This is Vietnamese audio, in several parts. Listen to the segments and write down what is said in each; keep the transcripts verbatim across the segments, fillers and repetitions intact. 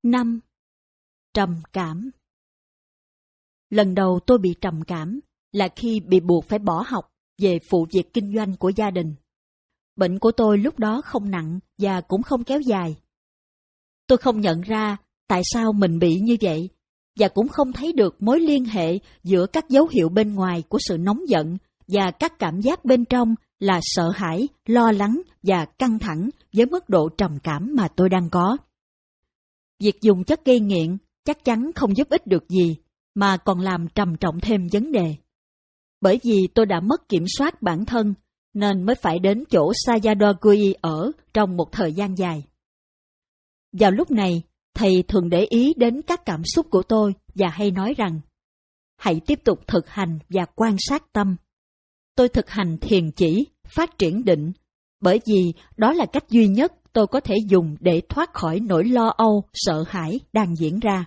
năm. Trầm cảm. Lần đầu tôi bị trầm cảm là khi bị buộc phải bỏ học về phụ việc kinh doanh của gia đình. Bệnh của tôi lúc đó không nặng và cũng không kéo dài. Tôi không nhận ra tại sao mình bị như vậy và cũng không thấy được mối liên hệ giữa các dấu hiệu bên ngoài của sự nóng giận và các cảm giác bên trong là sợ hãi, lo lắng và căng thẳng với mức độ trầm cảm mà tôi đang có. Việc dùng chất gây nghiện chắc chắn không giúp ích được gì, mà còn làm trầm trọng thêm vấn đề. Bởi vì tôi đã mất kiểm soát bản thân, nên mới phải đến chỗ Sayadaw Gui ở trong một thời gian dài. Vào lúc này, thầy thường để ý đến các cảm xúc của tôi và hay nói rằng, hãy tiếp tục thực hành và quan sát tâm. Tôi thực hành thiền chỉ, phát triển định, bởi vì đó là cách duy nhất tôi có thể dùng để thoát khỏi nỗi lo âu, sợ hãi đang diễn ra.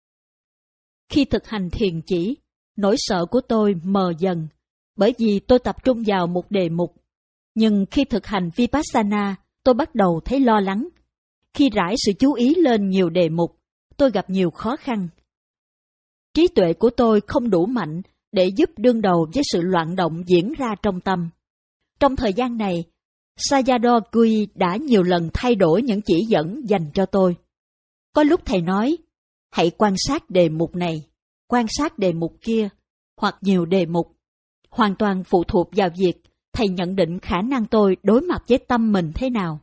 Khi thực hành thiền chỉ, nỗi sợ của tôi mờ dần, bởi vì tôi tập trung vào một đề mục. Nhưng khi thực hành Vipassana, tôi bắt đầu thấy lo lắng. Khi rải sự chú ý lên nhiều đề mục, tôi gặp nhiều khó khăn. Trí tuệ của tôi không đủ mạnh để giúp đương đầu với sự loạn động diễn ra trong tâm. Trong thời gian này, Sayadaw Gui đã nhiều lần thay đổi những chỉ dẫn dành cho tôi. Có lúc thầy nói, hãy quan sát đề mục này, quan sát đề mục kia, hoặc nhiều đề mục. Hoàn toàn phụ thuộc vào việc thầy nhận định khả năng tôi đối mặt với tâm mình thế nào.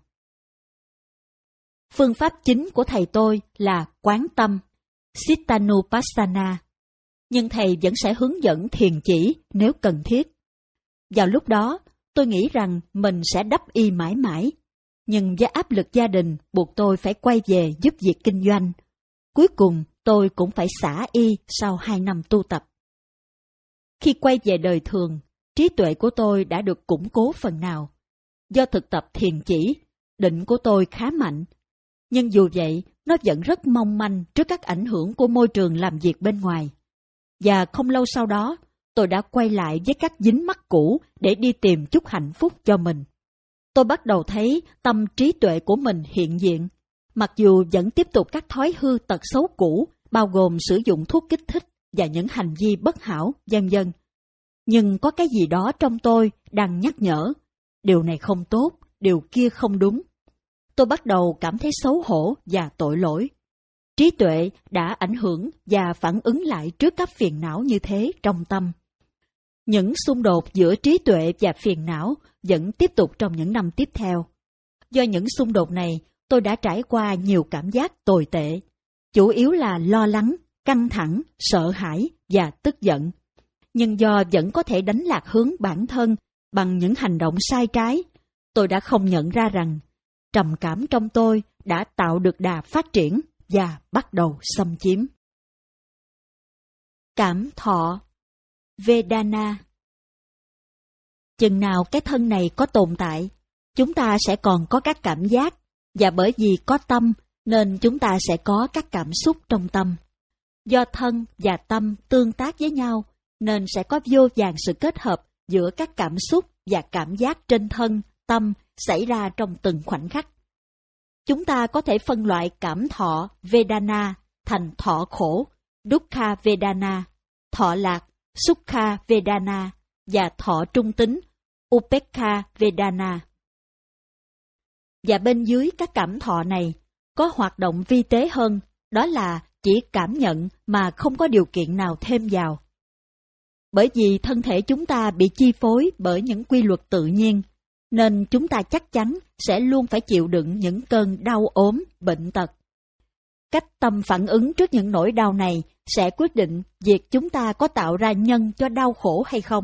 Phương pháp chính của thầy tôi là quán tâm, Cittanupassana, nhưng thầy vẫn sẽ hướng dẫn thiền chỉ nếu cần thiết. Vào lúc đó, tôi nghĩ rằng mình sẽ đắp y mãi mãi, nhưng với áp lực gia đình buộc tôi phải quay về giúp việc kinh doanh. Cuối cùng, tôi cũng phải xả y sau hai năm tu tập. Khi quay về đời thường, trí tuệ của tôi đã được củng cố phần nào. Do thực tập thiền chỉ, định của tôi khá mạnh. Nhưng dù vậy, nó vẫn rất mong manh trước các ảnh hưởng của môi trường làm việc bên ngoài. Và không lâu sau đó, tôi đã quay lại với các dính mắc cũ để đi tìm chút hạnh phúc cho mình. Tôi bắt đầu thấy tâm trí tuệ của mình hiện diện, mặc dù vẫn tiếp tục các thói hư tật xấu cũ, bao gồm sử dụng thuốc kích thích và những hành vi bất hảo, vân vân. Nhưng có cái gì đó trong tôi đang nhắc nhở, điều này không tốt, điều kia không đúng. Tôi bắt đầu cảm thấy xấu hổ và tội lỗi. Trí tuệ đã ảnh hưởng và phản ứng lại trước các phiền não như thế trong tâm. Những xung đột giữa trí tuệ và phiền não vẫn tiếp tục trong những năm tiếp theo. Do những xung đột này, tôi đã trải qua nhiều cảm giác tồi tệ, chủ yếu là lo lắng, căng thẳng, sợ hãi và tức giận. Nhưng do vẫn có thể đánh lạc hướng bản thân bằng những hành động sai trái, tôi đã không nhận ra rằng trầm cảm trong tôi đã tạo được đà phát triển và bắt đầu xâm chiếm. Cảm thọ Vedana. Chừng nào cái thân này có tồn tại, chúng ta sẽ còn có các cảm giác, và bởi vì có tâm nên chúng ta sẽ có các cảm xúc trong tâm. Do thân và tâm tương tác với nhau, nên sẽ có vô vàn sự kết hợp giữa các cảm xúc và cảm giác trên thân, tâm xảy ra trong từng khoảnh khắc. Chúng ta có thể phân loại cảm thọ Vedana thành thọ khổ, Dukkha Vedana, thọ lạc, Sukha Vedana và thọ trung tính, Upekkha Vedana. Và bên dưới các cảm thọ này, có hoạt động vi tế hơn, đó là chỉ cảm nhận mà không có điều kiện nào thêm vào. Bởi vì thân thể chúng ta bị chi phối bởi những quy luật tự nhiên, nên chúng ta chắc chắn sẽ luôn phải chịu đựng những cơn đau ốm, bệnh tật. Cách tâm phản ứng trước những nỗi đau này sẽ quyết định việc chúng ta có tạo ra nhân cho đau khổ hay không.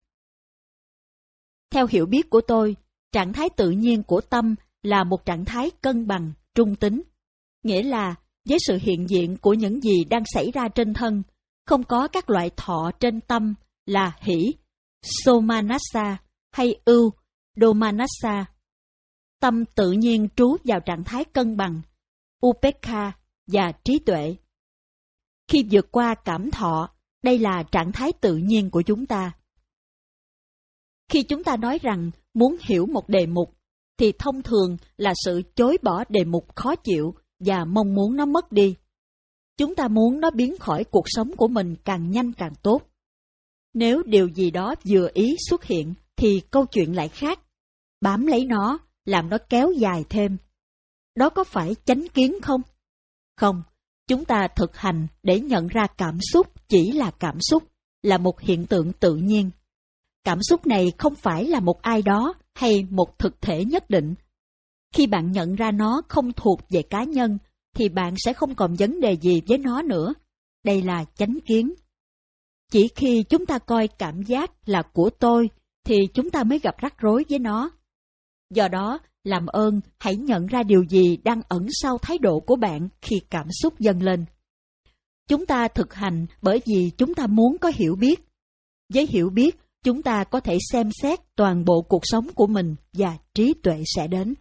Theo hiểu biết của tôi, trạng thái tự nhiên của tâm là một trạng thái cân bằng, trung tính. Nghĩa là với sự hiện diện của những gì đang xảy ra trên thân, không có các loại thọ trên tâm là hỷ, somanassa hay ưu, domanassa. Tâm tự nhiên trú vào trạng thái cân bằng, upekkha và trí tuệ. Khi vượt qua cảm thọ, đây là trạng thái tự nhiên của chúng ta. Khi chúng ta nói rằng muốn hiểu một đề mục, thì thông thường là sự chối bỏ đề mục khó chịu và mong muốn nó mất đi. Chúng ta muốn nó biến khỏi cuộc sống của mình càng nhanh càng tốt. Nếu điều gì đó vừa ý xuất hiện, thì câu chuyện lại khác. Bám lấy nó, làm nó kéo dài thêm. Đó có phải chánh kiến không? Không, chúng ta thực hành để nhận ra cảm xúc chỉ là cảm xúc, là một hiện tượng tự nhiên. Cảm xúc này không phải là một ai đó hay một thực thể nhất định. Khi bạn nhận ra nó không thuộc về cá nhân, thì bạn sẽ không còn vấn đề gì với nó nữa. Đây là chánh kiến. Chỉ khi chúng ta coi cảm giác là của tôi, thì chúng ta mới gặp rắc rối với nó. Do đó, làm ơn hãy nhận ra điều gì đang ẩn sau thái độ của bạn khi cảm xúc dâng lên. Chúng ta thực hành bởi vì chúng ta muốn có hiểu biết. Với hiểu biết, chúng ta có thể xem xét toàn bộ cuộc sống của mình và trí tuệ sẽ đến.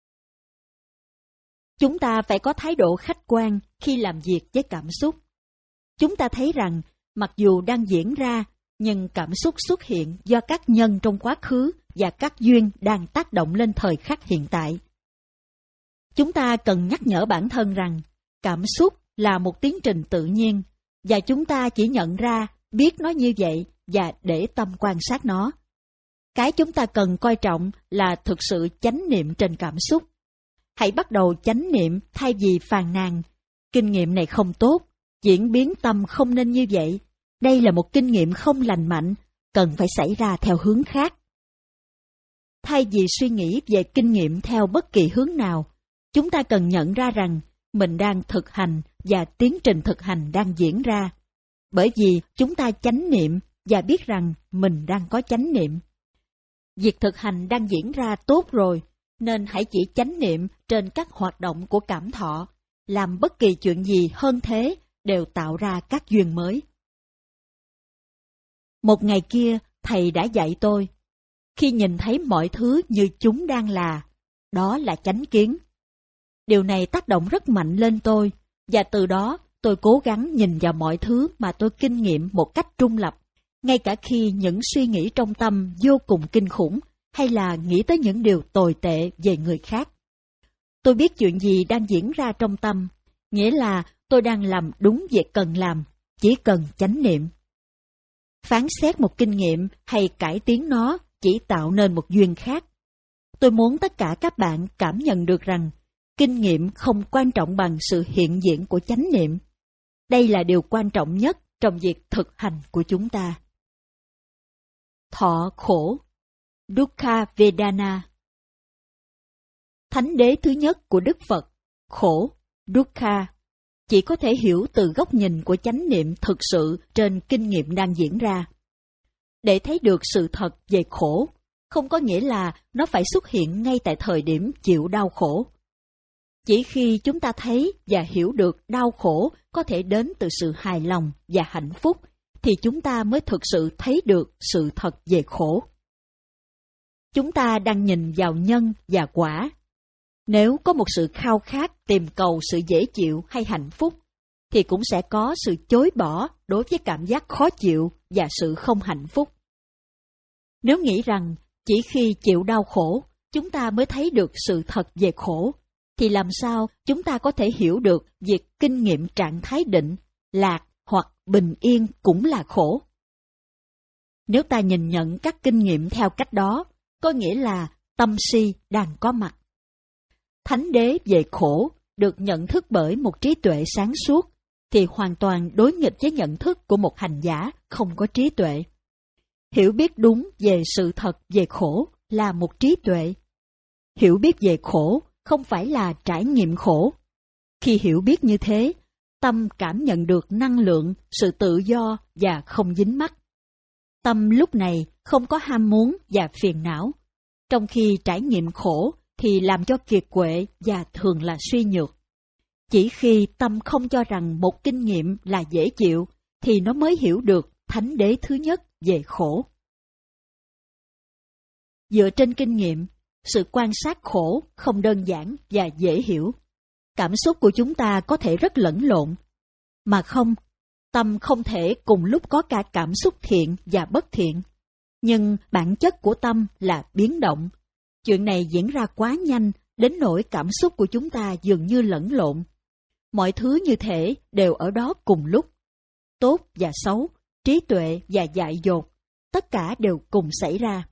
Chúng ta phải có thái độ khách quan khi làm việc với cảm xúc. Chúng ta thấy rằng, mặc dù đang diễn ra, nhưng cảm xúc xuất hiện do các nhân trong quá khứ và các duyên đang tác động lên thời khắc hiện tại. Chúng ta cần nhắc nhở bản thân rằng, cảm xúc là một tiến trình tự nhiên, và chúng ta chỉ nhận ra, biết nó như vậy và để tâm quan sát nó. Cái chúng ta cần coi trọng là thực sự chánh niệm trên cảm xúc. Hãy bắt đầu chánh niệm thay vì phàn nàn. Kinh nghiệm này không tốt, diễn biến tâm không nên như vậy. Đây là một kinh nghiệm không lành mạnh, cần phải xảy ra theo hướng khác. Thay vì suy nghĩ về kinh nghiệm theo bất kỳ hướng nào, chúng ta cần nhận ra rằng mình đang thực hành và tiến trình thực hành đang diễn ra. Bởi vì chúng ta chánh niệm và biết rằng mình đang có chánh niệm. Việc thực hành đang diễn ra tốt rồi, nên hãy chỉ chánh niệm trên các hoạt động của cảm thọ, làm bất kỳ chuyện gì hơn thế đều tạo ra các duyên mới. Một ngày kia, thầy đã dạy tôi, khi nhìn thấy mọi thứ như chúng đang là, đó là chánh kiến. Điều này tác động rất mạnh lên tôi, và từ đó tôi cố gắng nhìn vào mọi thứ mà tôi kinh nghiệm một cách trung lập, ngay cả khi những suy nghĩ trong tâm vô cùng kinh khủng, hay là nghĩ tới những điều tồi tệ về người khác. Tôi biết chuyện gì đang diễn ra trong tâm, nghĩa là tôi đang làm đúng việc cần làm, chỉ cần chánh niệm. Phán xét một kinh nghiệm hay cải tiến nó chỉ tạo nên một duyên khác. Tôi muốn tất cả các bạn cảm nhận được rằng kinh nghiệm không quan trọng bằng sự hiện diện của chánh niệm. Đây là điều quan trọng nhất trong việc thực hành của chúng ta. Thọ khổ, Dukkha Vedana. Thánh đế thứ nhất của Đức Phật, khổ, Dukkha, chỉ có thể hiểu từ góc nhìn của chánh niệm thực sự trên kinh nghiệm đang diễn ra. Để thấy được sự thật về khổ, không có nghĩa là nó phải xuất hiện ngay tại thời điểm chịu đau khổ. Chỉ khi chúng ta thấy và hiểu được đau khổ có thể đến từ sự hài lòng và hạnh phúc, thì chúng ta mới thực sự thấy được sự thật về khổ. Chúng ta đang nhìn vào nhân và quả. Nếu có một sự khao khát tìm cầu sự dễ chịu hay hạnh phúc, thì cũng sẽ có sự chối bỏ đối với cảm giác khó chịu và sự không hạnh phúc. Nếu nghĩ rằng chỉ khi chịu đau khổ, chúng ta mới thấy được sự thật về khổ, thì làm sao chúng ta có thể hiểu được việc kinh nghiệm trạng thái định, lạc hoặc bình yên cũng là khổ? Nếu ta nhìn nhận các kinh nghiệm theo cách đó, có nghĩa là tâm si đang có mặt. Thánh đế về khổ được nhận thức bởi một trí tuệ sáng suốt, thì hoàn toàn đối nghịch với nhận thức của một hành giả không có trí tuệ. Hiểu biết đúng về sự thật về khổ là một trí tuệ. Hiểu biết về khổ không phải là trải nghiệm khổ. Khi hiểu biết như thế, tâm cảm nhận được năng lượng, sự tự do và không dính mắc. Tâm lúc này không có ham muốn và phiền não, trong khi trải nghiệm khổ thì làm cho kiệt quệ và thường là suy nhược. Chỉ khi tâm không cho rằng một kinh nghiệm là dễ chịu, thì nó mới hiểu được thánh đế thứ nhất về khổ. Dựa trên kinh nghiệm, sự quan sát khổ không đơn giản và dễ hiểu. Cảm xúc của chúng ta có thể rất lẫn lộn. Mà không, tâm không thể cùng lúc có cả cảm xúc thiện và bất thiện. Nhưng bản chất của tâm là biến động. Chuyện này diễn ra quá nhanh, đến nỗi cảm xúc của chúng ta dường như lẫn lộn, Mọi thứ như thể đều ở đó cùng lúc. Tốt và xấu, trí tuệ và dại dột, tất cả đều cùng xảy ra.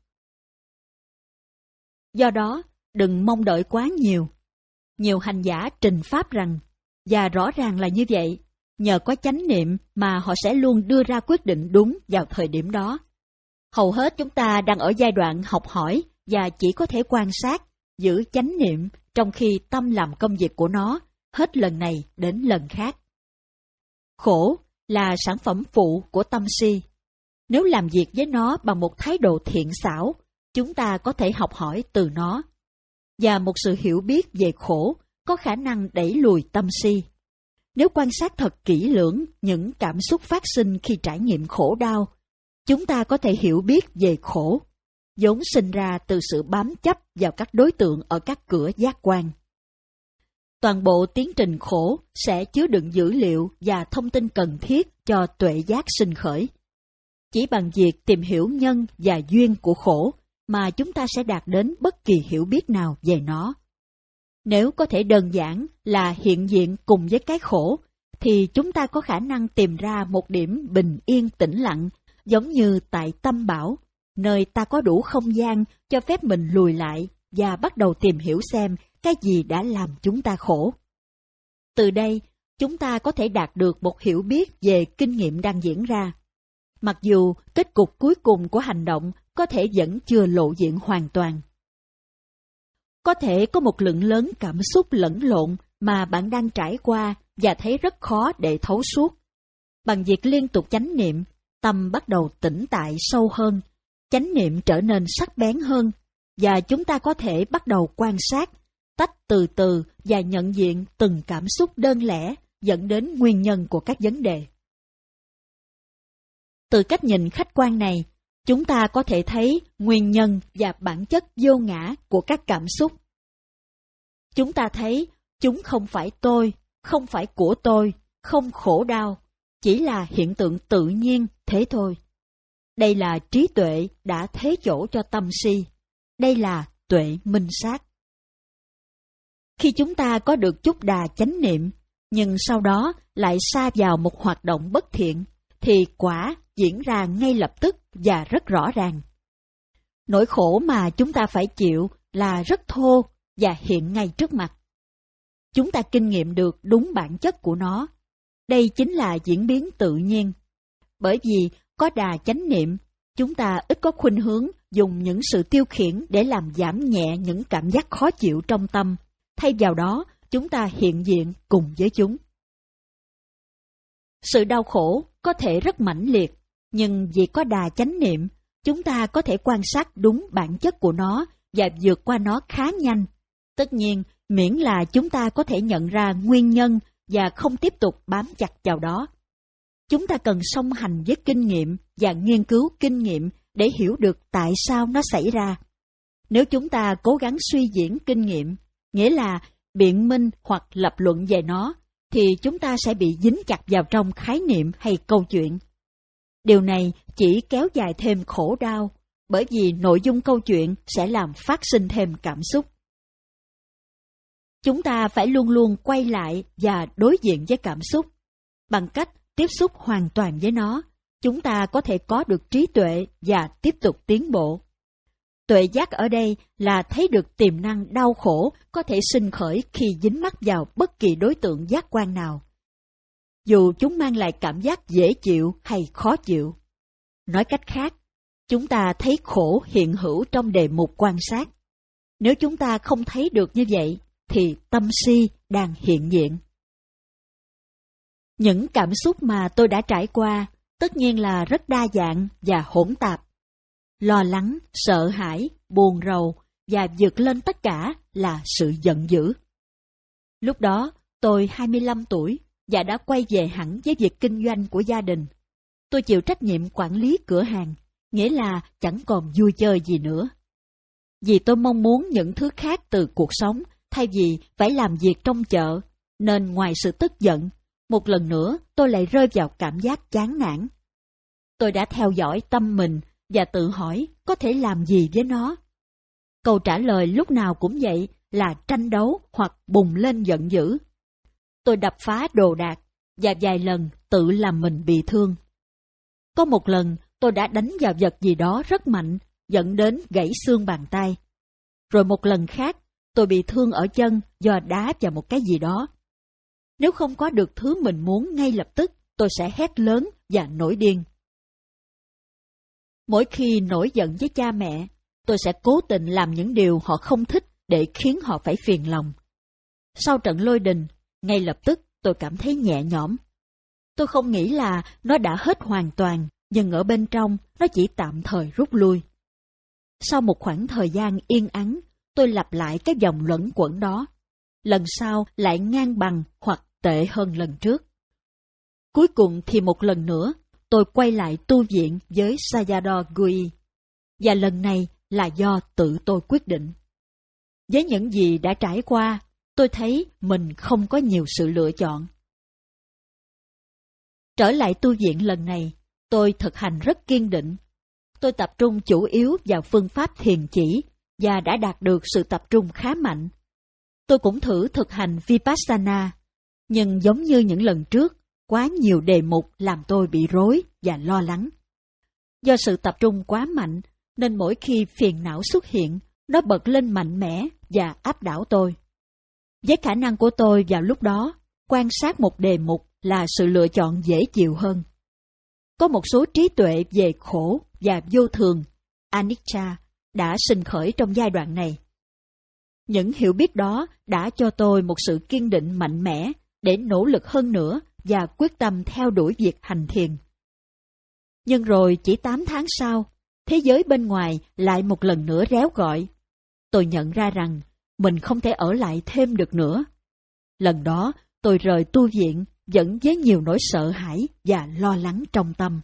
Do đó, đừng mong đợi quá nhiều. Nhiều hành giả trình pháp rằng, và rõ ràng là như vậy, nhờ có chánh niệm mà họ sẽ luôn đưa ra quyết định đúng vào thời điểm đó. Hầu hết chúng ta đang ở giai đoạn học hỏi và chỉ có thể quan sát, giữ chánh niệm trong khi tâm làm công việc của nó, hết lần này đến lần khác. Khổ là sản phẩm phụ của tâm si. Nếu làm việc với nó bằng một thái độ thiện xảo, chúng ta có thể học hỏi từ nó. Và một sự hiểu biết về khổ có khả năng đẩy lùi tâm si. Nếu quan sát thật kỹ lưỡng những cảm xúc phát sinh khi trải nghiệm khổ đau, chúng ta có thể hiểu biết về khổ, vốn sinh ra từ sự bám chấp vào các đối tượng ở các cửa giác quan. Toàn bộ tiến trình khổ sẽ chứa đựng dữ liệu và thông tin cần thiết cho tuệ giác sinh khởi. Chỉ bằng việc tìm hiểu nhân và duyên của khổ mà chúng ta sẽ đạt đến bất kỳ hiểu biết nào về nó. Nếu có thể đơn giản là hiện diện cùng với cái khổ, thì chúng ta có khả năng tìm ra một điểm bình yên tĩnh lặng, giống như tại Tâm Bảo, nơi ta có đủ không gian cho phép mình lùi lại và bắt đầu tìm hiểu xem cái gì đã làm chúng ta khổ. Từ đây, chúng ta có thể đạt được một hiểu biết về kinh nghiệm đang diễn ra. Mặc dù kết cục cuối cùng của hành động có thể vẫn chưa lộ diện hoàn toàn. Có thể có một lượng lớn cảm xúc lẫn lộn mà bạn đang trải qua và thấy rất khó để thấu suốt. Bằng việc liên tục chánh niệm, tâm bắt đầu tĩnh tại sâu hơn, chánh niệm trở nên sắc bén hơn, và chúng ta có thể bắt đầu quan sát, tách từ từ và nhận diện từng cảm xúc đơn lẻ dẫn đến nguyên nhân của các vấn đề. Từ cách nhìn khách quan này, chúng ta có thể thấy nguyên nhân và bản chất vô ngã của các cảm xúc. Chúng ta thấy chúng không phải tôi, không phải của tôi, không khổ đau, chỉ là hiện tượng tự nhiên thế thôi. Đây là trí tuệ đã thế chỗ cho tâm si. Đây là tuệ minh sát. Khi chúng ta có được chút đà chánh niệm, nhưng sau đó lại sa vào một hoạt động bất thiện, thì quả diễn ra ngay lập tức và rất rõ ràng. Nỗi khổ mà chúng ta phải chịu là rất thô và hiện ngay trước mặt. Chúng ta kinh nghiệm được đúng bản chất của nó. Đây chính là diễn biến tự nhiên. Bởi vì có đà chánh niệm, chúng ta ít có khuynh hướng dùng những sự tiêu khiển để làm giảm nhẹ những cảm giác khó chịu trong tâm. Thay vào đó, chúng ta hiện diện cùng với chúng. Sự đau khổ có thể rất mãnh liệt, nhưng vì có đà chánh niệm, chúng ta có thể quan sát đúng bản chất của nó và vượt qua nó khá nhanh. Tất nhiên, miễn là chúng ta có thể nhận ra nguyên nhân và không tiếp tục bám chặt vào đó. Chúng ta cần song hành với kinh nghiệm và nghiên cứu kinh nghiệm để hiểu được tại sao nó xảy ra. Nếu chúng ta cố gắng suy diễn kinh nghiệm, nghĩa là biện minh hoặc lập luận về nó, thì chúng ta sẽ bị dính chặt vào trong khái niệm hay câu chuyện. Điều này chỉ kéo dài thêm khổ đau, bởi vì nội dung câu chuyện sẽ làm phát sinh thêm cảm xúc. Chúng ta phải luôn luôn quay lại và đối diện với cảm xúc. Bằng cách tiếp xúc hoàn toàn với nó, chúng ta có thể có được trí tuệ và tiếp tục tiến bộ. Tuệ giác ở đây là thấy được tiềm năng đau khổ có thể sinh khởi khi dính mắc vào bất kỳ đối tượng giác quan nào, dù chúng mang lại cảm giác dễ chịu hay khó chịu. Nói cách khác, chúng ta thấy khổ hiện hữu trong đề mục quan sát. Nếu chúng ta không thấy được như vậy, thì tâm si đang hiện diện. Những cảm xúc mà tôi đã trải qua tất nhiên là rất đa dạng và hỗn tạp. Lo lắng, sợ hãi, buồn rầu và vượt lên tất cả là sự giận dữ. Lúc đó, tôi hai mươi lăm tuổi và đã quay về hẳn với việc kinh doanh của gia đình. Tôi chịu trách nhiệm quản lý cửa hàng, nghĩa là chẳng còn vui chơi gì nữa. Vì tôi mong muốn những thứ khác từ cuộc sống thay vì phải làm việc trong chợ, nên ngoài sự tức giận, một lần nữa tôi lại rơi vào cảm giác chán nản. Tôi đã theo dõi tâm mình và tự hỏi có thể làm gì với nó. Câu trả lời lúc nào cũng vậy là tranh đấu hoặc bùng lên giận dữ. tôi đập phá đồ đạc, và vài lần tự làm mình bị thương. Có một lần tôi đã đánh vào vật gì đó rất mạnh, dẫn đến gãy xương bàn tay. Rồi một lần khác, tôi bị thương ở chân do đá vào một cái gì đó. Nếu không có được thứ mình muốn ngay lập tức, tôi sẽ hét lớn và nổi điên. Mỗi khi nổi giận với cha mẹ, tôi sẽ cố tình làm những điều họ không thích để khiến họ phải phiền lòng. Sau trận lôi đình, ngay lập tức tôi cảm thấy nhẹ nhõm. Tôi không nghĩ là nó đã hết hoàn toàn, nhưng ở bên trong nó chỉ tạm thời rút lui. Sau một khoảng thời gian yên ắng, tôi lặp lại cái vòng luẩn quẩn đó. Lần sau lại ngang bằng hoặc tệ hơn lần trước. Cuối cùng thì một lần nữa, tôi quay lại tu viện với Sayadaw Gui. Và lần này là do tự tôi quyết định. Với những gì đã trải qua, tôi thấy mình không có nhiều sự lựa chọn. Trở lại tu viện lần này, tôi thực hành rất kiên định. Tôi tập trung chủ yếu vào phương pháp thiền chỉ và đã đạt được sự tập trung khá mạnh. Tôi cũng thử thực hành Vipassana, nhưng giống như những lần trước, quá nhiều đề mục làm tôi bị rối và lo lắng. Do sự tập trung quá mạnh, nên mỗi khi phiền não xuất hiện, nó bật lên mạnh mẽ và áp đảo tôi. Với khả năng của tôi vào lúc đó, quan sát một đề mục là sự lựa chọn dễ chịu hơn. Có một số trí tuệ về khổ và vô thường, anicca, đã sinh khởi trong giai đoạn này. Những hiểu biết đó đã cho tôi một sự kiên định mạnh mẽ để nỗ lực hơn nữa và quyết tâm theo đuổi việc hành thiền. Nhưng rồi chỉ tám tháng sau, thế giới bên ngoài lại một lần nữa réo gọi. Tôi nhận ra rằng mình không thể ở lại thêm được nữa. Lần đó tôi rời tu viện vẫn với nhiều nỗi sợ hãi và lo lắng trong tâm.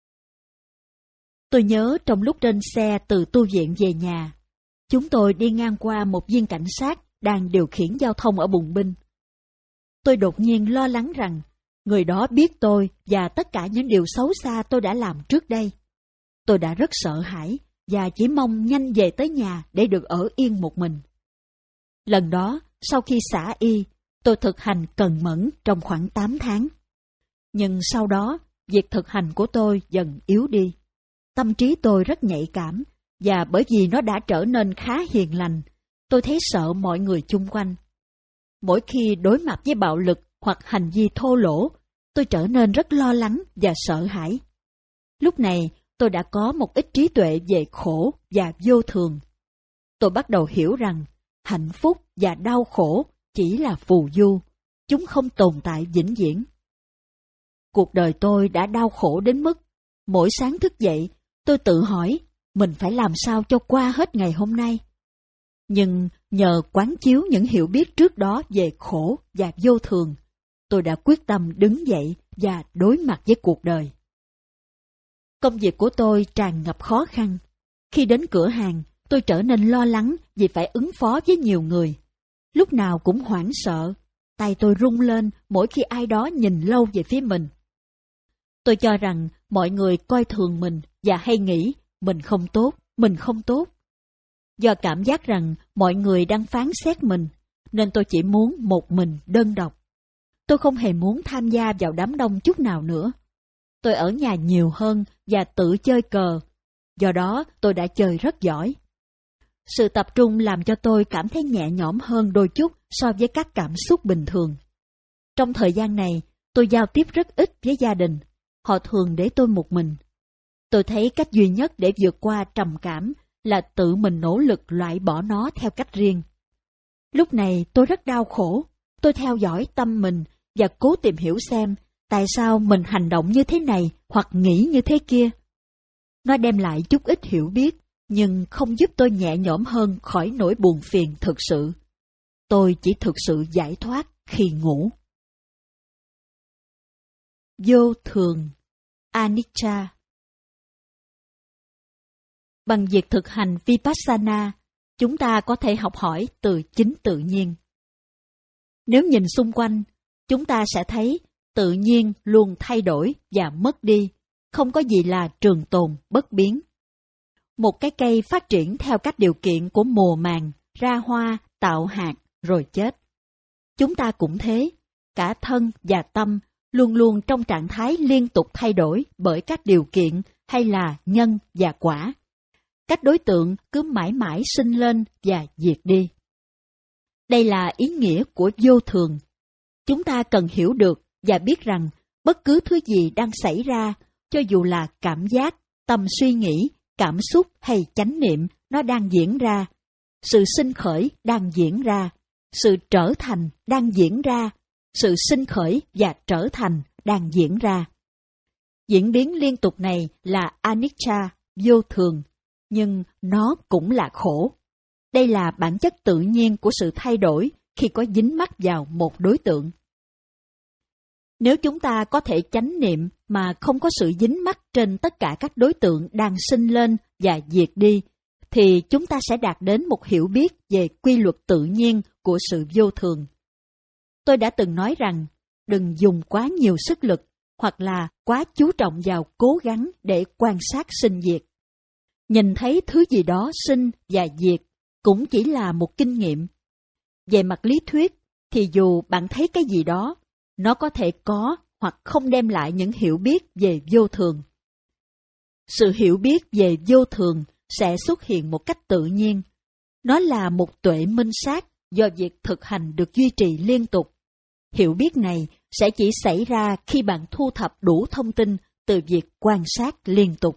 Tôi nhớ trong lúc trên xe từ tu viện về nhà, chúng tôi đi ngang qua một viên cảnh sát đang điều khiển giao thông ở Bùng Binh. Tôi đột nhiên lo lắng rằng người đó biết tôi và tất cả những điều xấu xa tôi đã làm trước đây. Tôi đã rất sợ hãi và chỉ mong nhanh về tới nhà để được ở yên một mình. Lần đó, sau khi xả y, tôi thực hành cần mẫn trong khoảng tám tháng. Nhưng sau đó, việc thực hành của tôi dần yếu đi. Tâm trí tôi rất nhạy cảm, và bởi vì nó đã trở nên khá hiền lành, tôi thấy sợ mọi người chung quanh. Mỗi khi đối mặt với bạo lực hoặc hành vi thô lỗ, tôi trở nên rất lo lắng và sợ hãi. Lúc này, tôi đã có một ít trí tuệ về khổ và vô thường. Tôi bắt đầu hiểu rằng hạnh phúc và đau khổ chỉ là phù du, chúng không tồn tại vĩnh viễn. Cuộc đời tôi đã đau khổ đến mức mỗi sáng thức dậy, tôi tự hỏi mình phải làm sao cho qua hết ngày hôm nay. Nhưng nhờ quán chiếu những hiểu biết trước đó về khổ và vô thường, tôi đã quyết tâm đứng dậy và đối mặt với cuộc đời. Công việc của tôi tràn ngập khó khăn. Khi đến cửa hàng, tôi trở nên lo lắng vì phải ứng phó với nhiều người. Lúc nào cũng hoảng sợ, tay tôi rung lên mỗi khi ai đó nhìn lâu về phía mình. Tôi cho rằng mọi người coi thường mình và hay nghĩ mình không tốt, mình không tốt. Do cảm giác rằng mọi người đang phán xét mình, nên tôi chỉ muốn một mình đơn độc. Tôi không hề muốn tham gia vào đám đông chút nào nữa. Tôi ở nhà nhiều hơn và tự chơi cờ. Do đó tôi đã chơi rất giỏi. Sự tập trung làm cho tôi cảm thấy nhẹ nhõm hơn đôi chút so với các cảm xúc bình thường. Trong thời gian này, tôi giao tiếp rất ít với gia đình. Họ thường để tôi một mình. Tôi thấy cách duy nhất để vượt qua trầm cảm là tự mình nỗ lực loại bỏ nó theo cách riêng. Lúc này tôi rất đau khổ. Tôi theo dõi tâm mình và cố tìm hiểu xem tại sao mình hành động như thế này hoặc nghĩ như thế kia. Nó đem lại chút ít hiểu biết, nhưng không giúp tôi nhẹ nhõm hơn khỏi nỗi buồn phiền thực sự. Tôi chỉ thực sự giải thoát khi ngủ. Vô thường, anicca. Bằng việc thực hành Vipassana, chúng ta có thể học hỏi từ chính tự nhiên. Nếu nhìn xung quanh, chúng ta sẽ thấy tự nhiên luôn thay đổi và mất đi, không có gì là trường tồn, bất biến. Một cái cây phát triển theo các điều kiện của mùa màng, ra hoa, tạo hạt, rồi chết. Chúng ta cũng thế, cả thân và tâm luôn luôn trong trạng thái liên tục thay đổi bởi các điều kiện hay là nhân và quả. Các đối tượng cứ mãi mãi sinh lên và diệt đi. Đây là ý nghĩa của vô thường. Chúng ta cần hiểu được và biết rằng bất cứ thứ gì đang xảy ra, cho dù là cảm giác, tâm suy nghĩ, cảm xúc hay chánh niệm, nó đang diễn ra. Sự sinh khởi đang diễn ra. Sự trở thành đang diễn ra. Sự sinh khởi và trở thành đang diễn ra. Diễn biến liên tục này là anicca, vô thường, nhưng nó cũng là khổ. Đây là bản chất tự nhiên của sự thay đổi khi có dính mắc vào một đối tượng. Nếu chúng ta có thể chánh niệm mà không có sự dính mắc trên tất cả các đối tượng đang sinh lên và diệt đi, thì chúng ta sẽ đạt đến một hiểu biết về quy luật tự nhiên của sự vô thường. Tôi đã từng nói rằng, đừng dùng quá nhiều sức lực hoặc là quá chú trọng vào cố gắng để quan sát sinh diệt. Nhìn thấy thứ gì đó sinh và diệt cũng chỉ là một kinh nghiệm. Về mặt lý thuyết, thì dù bạn thấy cái gì đó, nó có thể có hoặc không đem lại những hiểu biết về vô thường. Sự hiểu biết về vô thường sẽ xuất hiện một cách tự nhiên. Nó là một tuệ minh sát do việc thực hành được duy trì liên tục. Hiểu biết này sẽ chỉ xảy ra khi bạn thu thập đủ thông tin từ việc quan sát liên tục.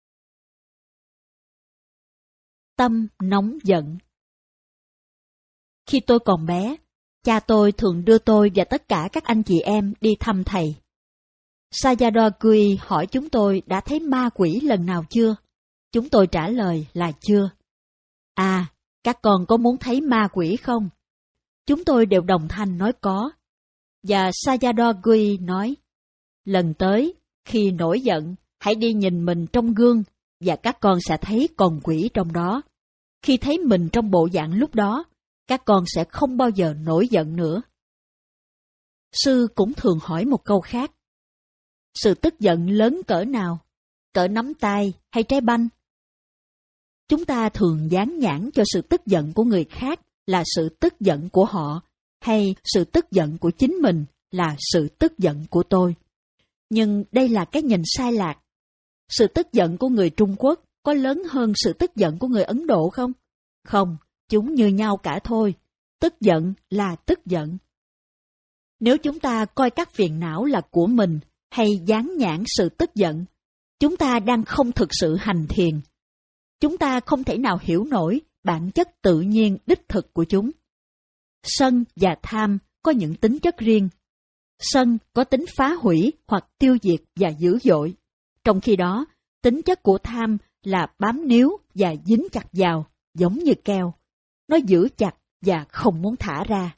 Tâm nóng giận. Khi tôi còn bé, cha tôi thường đưa tôi và tất cả các anh chị em đi thăm thầy. Sayadaw Kui hỏi chúng tôi đã thấy ma quỷ lần nào chưa? Chúng tôi trả lời là chưa. À, các con có muốn thấy ma quỷ không? Chúng tôi đều đồng thanh nói có. Và Sayadaw Kui nói, lần tới, khi nổi giận, hãy đi nhìn mình trong gương và các con sẽ thấy con quỷ trong đó. Khi thấy mình trong bộ dạng lúc đó, các con sẽ không bao giờ nổi giận nữa. Sư cũng thường hỏi một câu khác. Sự tức giận lớn cỡ nào? Cỡ nắm tay hay trái banh? Chúng ta thường dán nhãn cho sự tức giận của người khác là sự tức giận của họ, hay sự tức giận của chính mình là sự tức giận của tôi. Nhưng đây là cái nhìn sai lạc. Sự tức giận của người Trung Quốc có lớn hơn sự tức giận của người Ấn Độ không? Không, chúng như nhau cả thôi. Tức giận là tức giận. Nếu chúng ta coi các phiền não là của mình hay dán nhãn sự tức giận, chúng ta đang không thực sự hành thiền. Chúng ta không thể nào hiểu nổi bản chất tự nhiên đích thực của chúng. Sân và tham có những tính chất riêng. Sân có tính phá hủy hoặc tiêu diệt và dữ dội. Trong khi đó, tính chất của tham là bám níu và dính chặt vào, giống như keo. Nó giữ chặt và không muốn thả ra.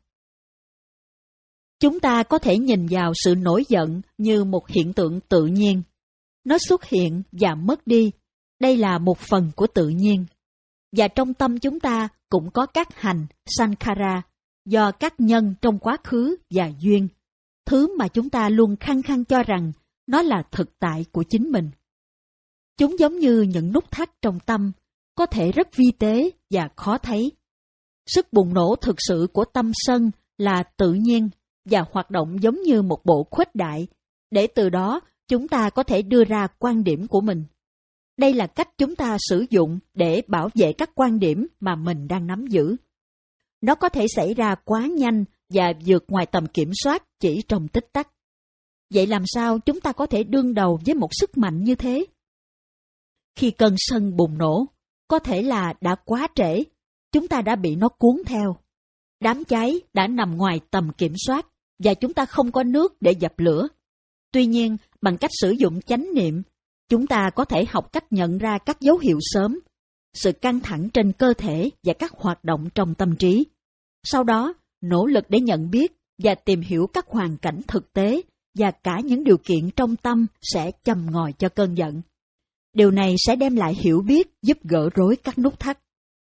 Chúng ta có thể nhìn vào sự nổi giận như một hiện tượng tự nhiên. Nó xuất hiện và mất đi. Đây là một phần của tự nhiên. Và trong tâm chúng ta cũng có các hành, sankhara, do các nhân trong quá khứ và duyên. Thứ mà chúng ta luôn khăng khăng cho rằng nó là thực tại của chính mình. Chúng giống như những nút thắt trong tâm, có thể rất vi tế và khó thấy. Sức bùng nổ thực sự của tâm sân là tự nhiên và hoạt động giống như một bộ khuếch đại, để từ đó chúng ta có thể đưa ra quan điểm của mình. Đây là cách chúng ta sử dụng để bảo vệ các quan điểm mà mình đang nắm giữ. Nó có thể xảy ra quá nhanh và vượt ngoài tầm kiểm soát chỉ trong tích tắc. Vậy làm sao chúng ta có thể đương đầu với một sức mạnh như thế? Khi cơn sân bùng nổ, có thể là đã quá trễ, chúng ta đã bị nó cuốn theo. Đám cháy đã nằm ngoài tầm kiểm soát và chúng ta không có nước để dập lửa. Tuy nhiên, bằng cách sử dụng chánh niệm, chúng ta có thể học cách nhận ra các dấu hiệu sớm, sự căng thẳng trên cơ thể và các hoạt động trong tâm trí. Sau đó, nỗ lực để nhận biết và tìm hiểu các hoàn cảnh thực tế và cả những điều kiện trong tâm sẽ châm ngòi cho cơn giận. Điều này sẽ đem lại hiểu biết giúp gỡ rối các nút thắt.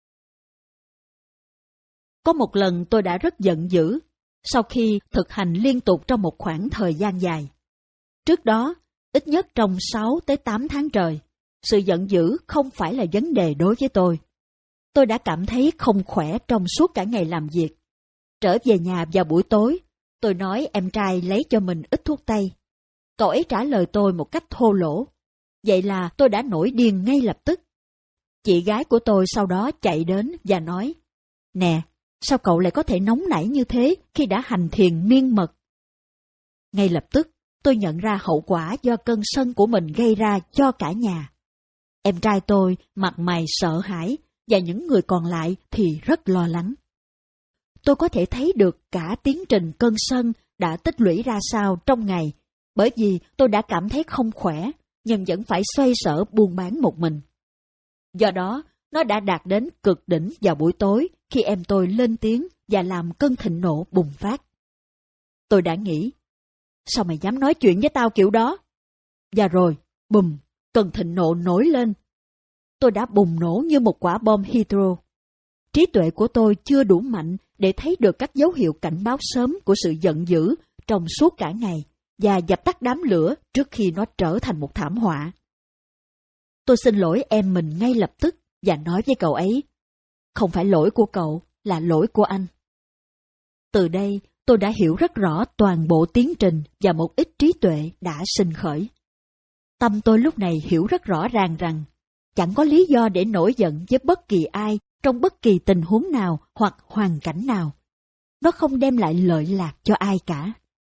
Có một lần tôi đã rất giận dữ, sau khi thực hành liên tục trong một khoảng thời gian dài. Trước đó, ít nhất trong sáu tới tám tháng trời, sự giận dữ không phải là vấn đề đối với tôi. Tôi đã cảm thấy không khỏe trong suốt cả ngày làm việc. Trở về nhà vào buổi tối, Tôi nói em trai lấy cho mình ít thuốc tây. Cậu ấy trả lời tôi một cách thô lỗ. Vậy là tôi đã nổi điên ngay lập tức. Chị gái của tôi sau đó chạy đến và nói, nè, sao cậu lại có thể nóng nảy như thế khi đã hành thiền miên mật? Ngay lập tức, tôi nhận ra hậu quả do cơn sân của mình gây ra cho cả nhà. Em trai tôi mặt mày sợ hãi và những người còn lại thì rất lo lắng. Tôi có thể thấy được cả tiến trình cơn sân đã tích lũy ra sao trong ngày, bởi vì tôi đã cảm thấy không khỏe, nhưng vẫn phải xoay sở buôn bán một mình. Do đó, nó đã đạt đến cực đỉnh vào buổi tối khi em tôi lên tiếng và làm cơn thịnh nộ bùng phát. Tôi đã nghĩ, sao mày dám nói chuyện với tao kiểu đó? Và rồi, bùm, cơn thịnh nộ nổi lên. Tôi đã bùng nổ như một quả bom hydro. Trí tuệ của tôi chưa đủ mạnh để thấy được các dấu hiệu cảnh báo sớm của sự giận dữ trong suốt cả ngày và dập tắt đám lửa trước khi nó trở thành một thảm họa. Tôi xin lỗi em mình ngay lập tức và nói với cậu ấy, không phải lỗi của cậu, là lỗi của anh. Từ đây, tôi đã hiểu rất rõ toàn bộ tiến trình và một ít trí tuệ đã sinh khởi. Tâm tôi lúc này hiểu rất rõ ràng rằng, chẳng có lý do để nổi giận với bất kỳ ai trong bất kỳ tình huống nào hoặc hoàn cảnh nào. Nó không đem lại lợi lạc cho ai cả.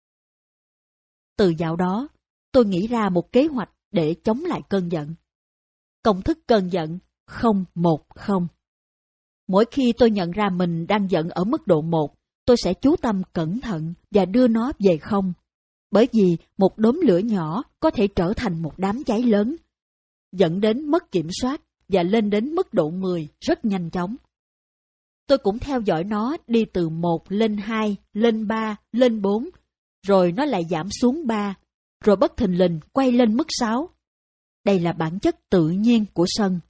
Từ dạo đó, tôi nghĩ ra một kế hoạch để chống lại cơn giận. Công thức cơn giận không một không. Mỗi khi tôi nhận ra mình đang giận ở mức độ một, tôi sẽ chú tâm cẩn thận và đưa nó về không. Bởi vì một đốm lửa nhỏ có thể trở thành một đám cháy lớn, dẫn đến mất kiểm soát và lên đến mức độ mười rất nhanh chóng. Tôi cũng theo dõi nó đi từ một lên hai, lên ba, lên bốn, rồi nó lại giảm xuống ba, rồi bất thình lình quay lên mức sáu. Đây là bản chất tự nhiên của sân.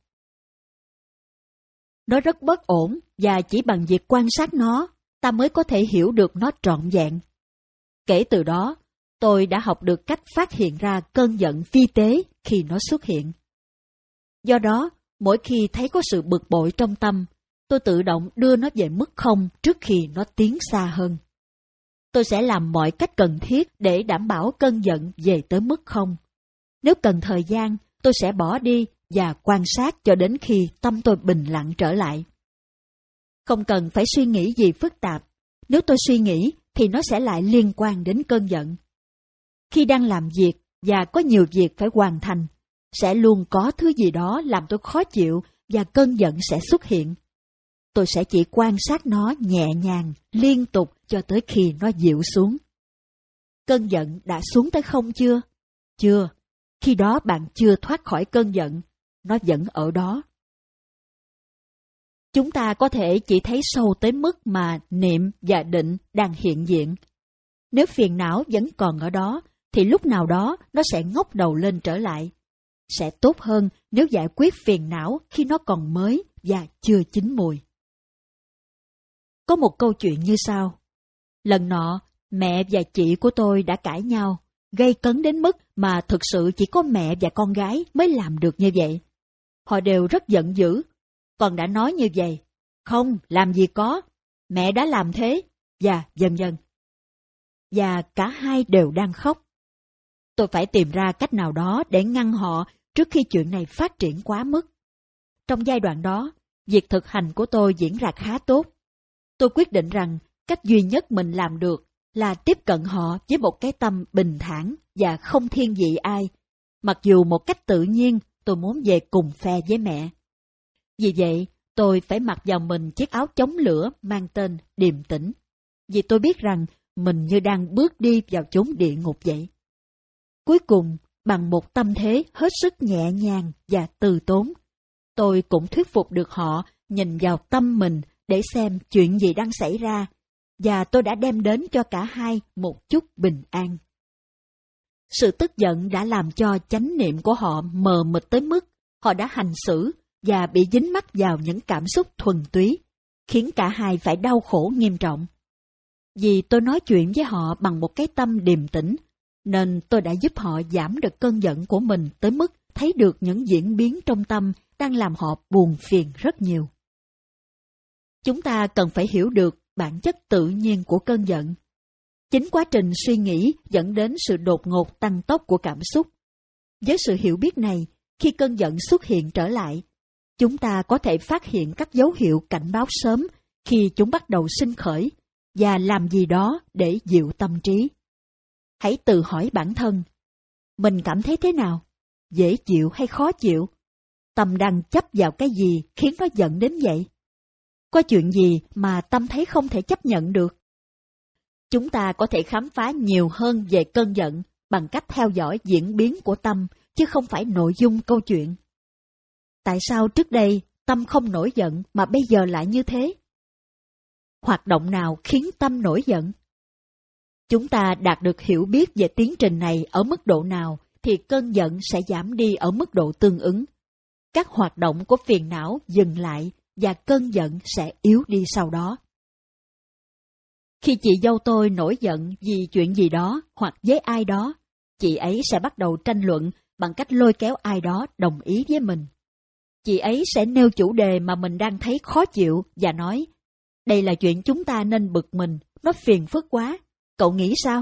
Nó rất bất ổn và chỉ bằng việc quan sát nó, ta mới có thể hiểu được nó trọn vẹn. Kể từ đó, tôi đã học được cách phát hiện ra cơn giận vi tế khi nó xuất hiện. Do đó, mỗi khi thấy có sự bực bội trong tâm, tôi tự động đưa nó về mức không trước khi nó tiến xa hơn. Tôi sẽ làm mọi cách cần thiết để đảm bảo cơn giận về tới mức không. Nếu cần thời gian, tôi sẽ bỏ đi và quan sát cho đến khi tâm tôi bình lặng trở lại. Không cần phải suy nghĩ gì phức tạp. Nếu tôi suy nghĩ thì nó sẽ lại liên quan đến cơn giận. Khi đang làm việc và có nhiều việc phải hoàn thành, sẽ luôn có thứ gì đó làm tôi khó chịu và cơn giận sẽ xuất hiện. Tôi sẽ chỉ quan sát nó nhẹ nhàng, liên tục cho tới khi nó dịu xuống. Cơn giận đã xuống tới không chưa? Chưa. Khi đó bạn chưa thoát khỏi cơn giận, nó vẫn ở đó. Chúng ta có thể chỉ thấy sâu tới mức mà niệm và định đang hiện diện. Nếu phiền não vẫn còn ở đó, thì lúc nào đó nó sẽ ngóc đầu lên trở lại. Sẽ tốt hơn nếu giải quyết phiền não khi nó còn mới và chưa chín mùi. Có một câu chuyện như sau. Lần nọ, mẹ và chị của tôi đã cãi nhau, gây cấn đến mức mà thực sự chỉ có mẹ và con gái mới làm được như vậy. Họ đều rất giận dữ. Con đã nói như vậy. Không, làm gì có. Mẹ đã làm thế. Và dần dần. Và cả hai đều đang khóc. Tôi phải tìm ra cách nào đó để ngăn họ trước khi chuyện này phát triển quá mức. Trong giai đoạn đó, việc thực hành của tôi diễn ra khá tốt. Tôi quyết định rằng cách duy nhất mình làm được là tiếp cận họ với một cái tâm bình thản và không thiên vị ai, mặc dù một cách tự nhiên tôi muốn về cùng phe với mẹ. Vì vậy, tôi phải mặc vào mình chiếc áo chống lửa mang tên điềm tĩnh, vì tôi biết rằng mình như đang bước đi vào chốn địa ngục vậy. Cuối cùng, bằng một tâm thế hết sức nhẹ nhàng và từ tốn, tôi cũng thuyết phục được họ nhìn vào tâm mình để xem chuyện gì đang xảy ra, và tôi đã đem đến cho cả hai một chút bình an. Sự tức giận đã làm cho chánh niệm của họ mờ mịt tới mức họ đã hành xử và bị dính mắc vào những cảm xúc thuần túy, khiến cả hai phải đau khổ nghiêm trọng. Vì tôi nói chuyện với họ bằng một cái tâm điềm tĩnh, nên tôi đã giúp họ giảm được cơn giận của mình tới mức thấy được những diễn biến trong tâm đang làm họ buồn phiền rất nhiều. Chúng ta cần phải hiểu được bản chất tự nhiên của cơn giận. Chính quá trình suy nghĩ dẫn đến sự đột ngột tăng tốc của cảm xúc. Với sự hiểu biết này, khi cơn giận xuất hiện trở lại, chúng ta có thể phát hiện các dấu hiệu cảnh báo sớm khi chúng bắt đầu sinh khởi và làm gì đó để dịu tâm trí. Hãy tự hỏi bản thân, mình cảm thấy thế nào? Dễ chịu hay khó chịu? Tâm đang chấp vào cái gì khiến nó giận đến vậy? Có chuyện gì mà tâm thấy không thể chấp nhận được? Chúng ta có thể khám phá nhiều hơn về cơn giận bằng cách theo dõi diễn biến của tâm, chứ không phải nội dung câu chuyện. Tại sao trước đây tâm không nổi giận mà bây giờ lại như thế? Hoạt động nào khiến tâm nổi giận? Chúng ta đạt được hiểu biết về tiến trình này ở mức độ nào thì cơn giận sẽ giảm đi ở mức độ tương ứng. Các hoạt động của phiền não dừng lại và cơn giận sẽ yếu đi sau đó. Khi chị dâu tôi nổi giận vì chuyện gì đó hoặc với ai đó, chị ấy sẽ bắt đầu tranh luận bằng cách lôi kéo ai đó đồng ý với mình. Chị ấy sẽ nêu chủ đề mà mình đang thấy khó chịu và nói, đây là chuyện chúng ta nên bực mình, nó phiền phức quá, cậu nghĩ sao?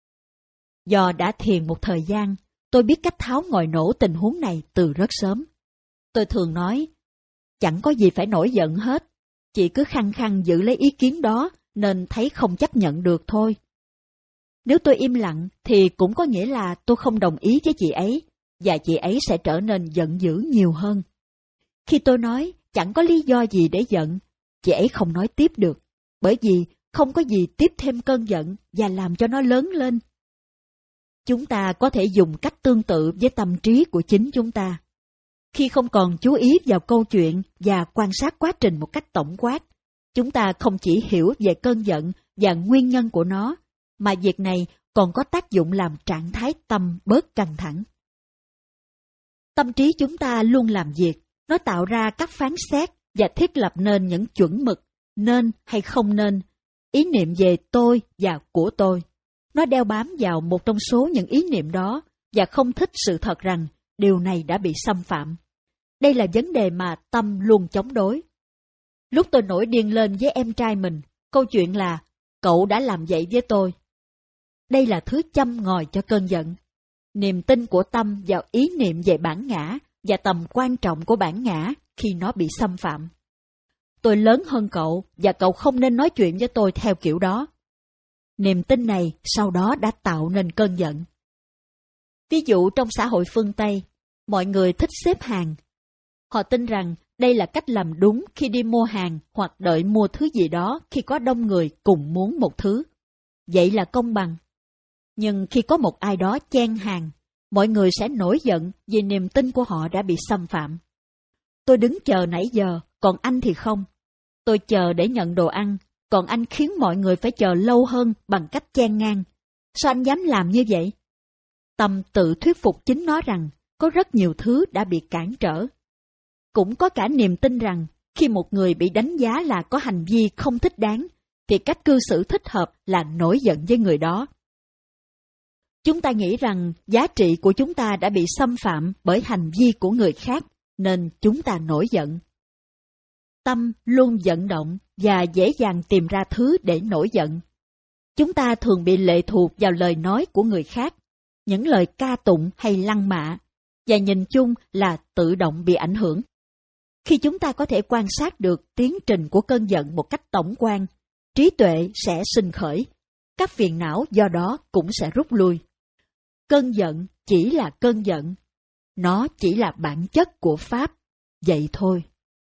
Do đã thiền một thời gian, tôi biết cách tháo ngòi nổ tình huống này từ rất sớm. Tôi thường nói, chẳng có gì phải nổi giận hết, chị cứ khăng khăng giữ lấy ý kiến đó nên thấy không chấp nhận được thôi. Nếu tôi im lặng thì cũng có nghĩa là tôi không đồng ý với chị ấy, và chị ấy sẽ trở nên giận dữ nhiều hơn. Khi tôi nói chẳng có lý do gì để giận, chị ấy không nói tiếp được, bởi vì không có gì tiếp thêm cơn giận và làm cho nó lớn lên. Chúng ta có thể dùng cách tương tự với tâm trí của chính chúng ta. Khi không còn chú ý vào câu chuyện và quan sát quá trình một cách tổng quát, chúng ta không chỉ hiểu về cơn giận và nguyên nhân của nó, mà việc này còn có tác dụng làm trạng thái tâm bớt căng thẳng. Tâm trí chúng ta luôn làm việc, nó tạo ra các phán xét và thiết lập nên những chuẩn mực, nên hay không nên, ý niệm về tôi và của tôi. Nó đeo bám vào một trong số những ý niệm đó và không thích sự thật rằng điều này đã bị xâm phạm. Đây là vấn đề mà tâm luôn chống đối. Lúc tôi nổi điên lên với em trai mình, câu chuyện là cậu đã làm vậy với tôi. Đây là thứ châm ngòi cho cơn giận. Niềm tin của tâm vào ý niệm về bản ngã và tầm quan trọng của bản ngã khi nó bị xâm phạm. Tôi lớn hơn cậu và cậu không nên nói chuyện với tôi theo kiểu đó. Niềm tin này sau đó đã tạo nên cơn giận. Ví dụ trong xã hội phương Tây, mọi người thích xếp hàng. Họ tin rằng đây là cách làm đúng khi đi mua hàng hoặc đợi mua thứ gì đó khi có đông người cùng muốn một thứ. Vậy là công bằng. Nhưng khi có một ai đó chen hàng, mọi người sẽ nổi giận vì niềm tin của họ đã bị xâm phạm. Tôi đứng chờ nãy giờ, còn anh thì không. Tôi chờ để nhận đồ ăn, còn anh khiến mọi người phải chờ lâu hơn bằng cách chen ngang. Sao anh dám làm như vậy? Tâm tự thuyết phục chính nó rằng có rất nhiều thứ đã bị cản trở. Cũng có cả niềm tin rằng khi một người bị đánh giá là có hành vi không thích đáng, thì cách cư xử thích hợp là nổi giận với người đó. Chúng ta nghĩ rằng giá trị của chúng ta đã bị xâm phạm bởi hành vi của người khác, nên chúng ta nổi giận. Tâm luôn vận động và dễ dàng tìm ra thứ để nổi giận. Chúng ta thường bị lệ thuộc vào lời nói của người khác, những lời ca tụng hay lăng mạ, và nhìn chung là tự động bị ảnh hưởng. Khi chúng ta có thể quan sát được tiến trình của cơn giận một cách tổng quan, trí tuệ sẽ sinh khởi, các phiền não do đó cũng sẽ rút lui. Cơn giận chỉ là cơn giận, nó chỉ là bản chất của Pháp, vậy thôi.